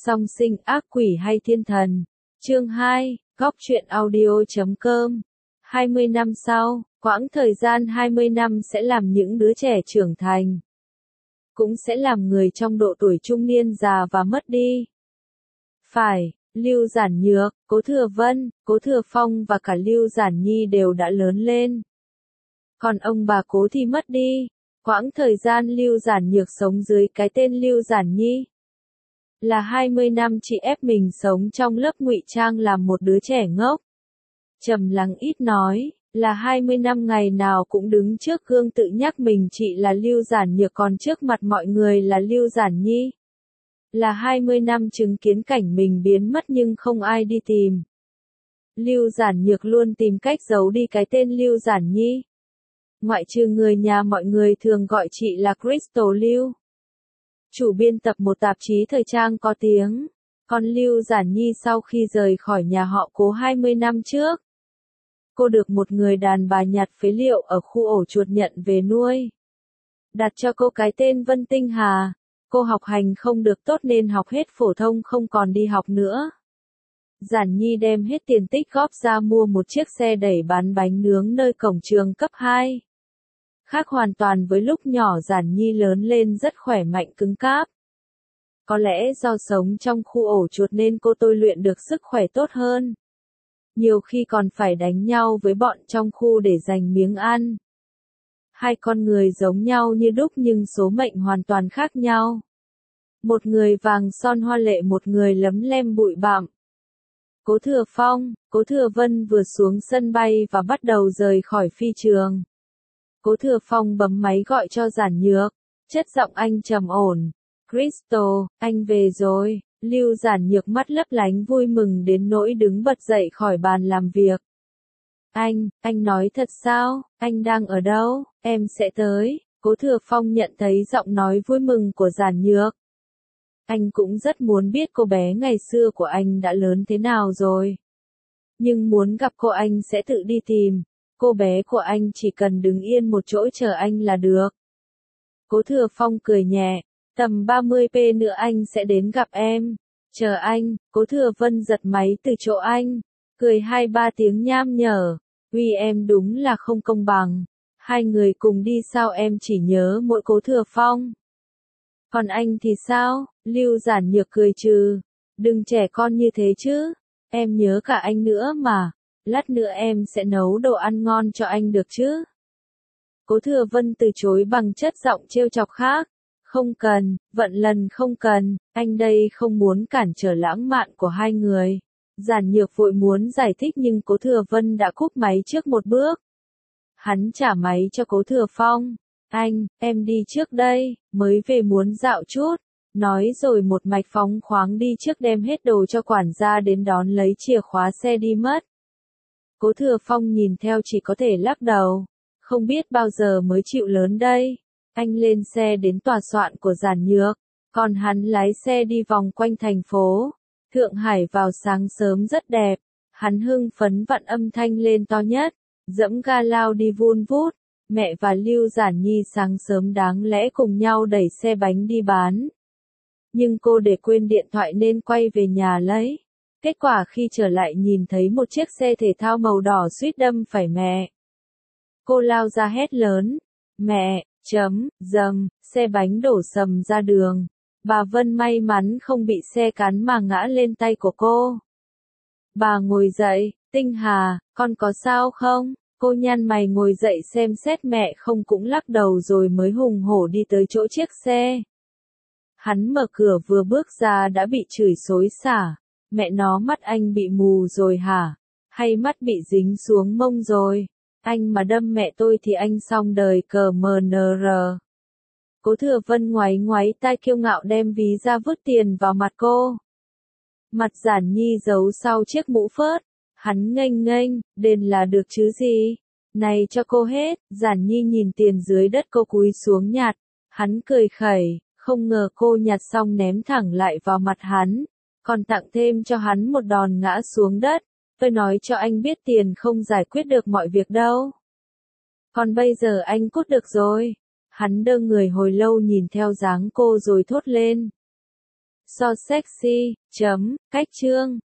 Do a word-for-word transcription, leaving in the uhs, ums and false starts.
Song sinh ác quỷ hay thiên thần. Chương hai, góc truyện audio chấm com. hai mươi năm sau, quãng thời gian hai mươi năm sẽ làm những đứa trẻ trưởng thành. Cũng sẽ làm người trong độ tuổi trung niên già và mất đi. Phải, Lưu Giản Nhược, Cố Thừa Vân, Cố Thừa Phong và cả Lưu Giản Nhi đều đã lớn lên. Còn ông bà Cố thì mất đi. Quãng thời gian Lưu Giản Nhược sống dưới cái tên Lưu Giản Nhi là hai mươi năm chị ép mình sống trong lớp ngụy trang làm một đứa trẻ ngốc. Trầm lắng ít nói, là hai mươi năm ngày nào cũng đứng trước gương tự nhắc mình chị là Lưu Giản Nhược còn trước mặt mọi người là Lưu Giản Nhi. Là hai mươi năm chứng kiến cảnh mình biến mất nhưng không ai đi tìm. Lưu Giản Nhược luôn tìm cách giấu đi cái tên Lưu Giản Nhi. Ngoại trừ người nhà mọi người thường gọi chị là Crystal Lưu. Chủ biên tập một tạp chí thời trang có tiếng. Còn Lưu Giản Nhi sau khi rời khỏi nhà họ Cố hai mươi năm trước. Cô được một người đàn bà nhặt phế liệu ở khu ổ chuột nhận về nuôi. Đặt cho cô cái tên Vân Tinh Hà. Cô học hành không được tốt nên học hết phổ thông không còn đi học nữa. Giản Nhi đem hết tiền tích góp ra mua một chiếc xe đẩy bán bánh nướng nơi cổng trường cấp hai. Khác hoàn toàn với lúc nhỏ Giản Nhi lớn lên rất khỏe mạnh cứng cáp. Có lẽ do sống trong khu ổ chuột nên cô tôi luyện được sức khỏe tốt hơn. Nhiều khi còn phải đánh nhau với bọn trong khu để giành miếng ăn. Hai con người giống nhau như đúc nhưng số mệnh hoàn toàn khác nhau. Một người vàng son hoa lệ, một người lấm lem bụi bặm. Cố Thừa Phong, Cố Thừa Vân vừa xuống sân bay và bắt đầu rời khỏi phi trường. Cố Thừa Phong bấm máy gọi cho Giản Nhược, chất giọng anh trầm ổn. Crystal, anh về rồi. Lưu Giản Nhược mắt lấp lánh vui mừng đến nỗi đứng bật dậy khỏi bàn làm việc. Anh, anh nói thật sao, anh đang ở đâu, em sẽ tới. Cố Thừa Phong nhận thấy giọng nói vui mừng của Giản Nhược. Anh cũng rất muốn biết cô bé ngày xưa của anh đã lớn thế nào rồi. Nhưng muốn gặp cô anh sẽ tự đi tìm. Cô bé của anh chỉ cần đứng yên một chỗ chờ anh là được. Cố Thừa Phong cười nhẹ. Tầm ba mươi phút nữa anh sẽ đến gặp em. Chờ anh. Cố Thừa Vân giật máy từ chỗ anh. Cười hai ba tiếng nham nhở. Uy em đúng là không công bằng. Hai người cùng đi sao em chỉ nhớ mỗi Cố Thừa Phong. Còn anh thì sao? Lưu Giản Nhược cười trừ. Đừng trẻ con như thế chứ. Em nhớ cả anh nữa mà. Lát nữa em sẽ nấu đồ ăn ngon cho anh được chứ? Cố Thừa Vân từ chối bằng chất giọng trêu chọc khác. Không cần, vận lần không cần, anh đây không muốn cản trở lãng mạn của hai người. Giản Nhược vội muốn giải thích nhưng Cố Thừa Vân đã cúp máy trước một bước. Hắn trả máy cho Cố Thừa Phong. Anh, em đi trước đây, mới về muốn dạo chút. Nói rồi một mạch phóng khoáng đi trước đem hết đồ cho quản gia đến đón lấy chìa khóa xe đi mất. Cố Thừa Phong nhìn theo chỉ có thể lắc đầu. Không biết bao giờ mới chịu lớn đây. Anh lên xe đến tòa soạn của Giản Nhược. Còn hắn lái xe đi vòng quanh thành phố. Thượng Hải vào sáng sớm rất đẹp. Hắn hưng phấn vặn âm thanh lên to nhất. Dẫm ga lao đi vun vút. Mẹ và Lưu Giản Nhi sáng sớm đáng lẽ cùng nhau đẩy xe bánh đi bán. Nhưng cô để quên điện thoại nên quay về nhà lấy. Kết quả khi trở lại nhìn thấy một chiếc xe thể thao màu đỏ suýt đâm phải mẹ. Cô lao ra hét lớn. Mẹ, chấm, dầm, xe bánh đổ sầm ra đường. Bà Vân may mắn không bị xe cán mà ngã lên tay của cô. Bà ngồi dậy, Tinh Hà, con có sao không? Cô nhăn mày ngồi dậy xem xét mẹ không cũng lắc đầu rồi mới hùng hổ đi tới chỗ chiếc xe. Hắn mở cửa vừa bước ra đã bị chửi xối xả. Mẹ nó mắt anh bị mù rồi hả? Hay mắt bị dính xuống mông rồi? Anh mà đâm mẹ tôi thì anh xong đời cờ mờ nờ rờ. Cố Thừa Vân ngoáy ngoáy tai kiêu ngạo đem ví ra vứt tiền vào mặt cô. Mặt Giản Nhi giấu sau chiếc mũ phớt. Hắn nghênh nghênh, đền là được chứ gì? Này cho cô hết. Giản Nhi nhìn tiền dưới đất cô cúi xuống nhặt. Hắn cười khẩy, không ngờ cô nhặt xong ném thẳng lại vào mặt hắn. Còn tặng thêm cho hắn một đòn ngã xuống đất. Tôi nói cho anh biết tiền không giải quyết được mọi việc đâu. Còn bây giờ anh cút được rồi. Hắn đơ người hồi lâu nhìn theo dáng cô rồi thốt lên. So sexy. Chấm. Cách chương.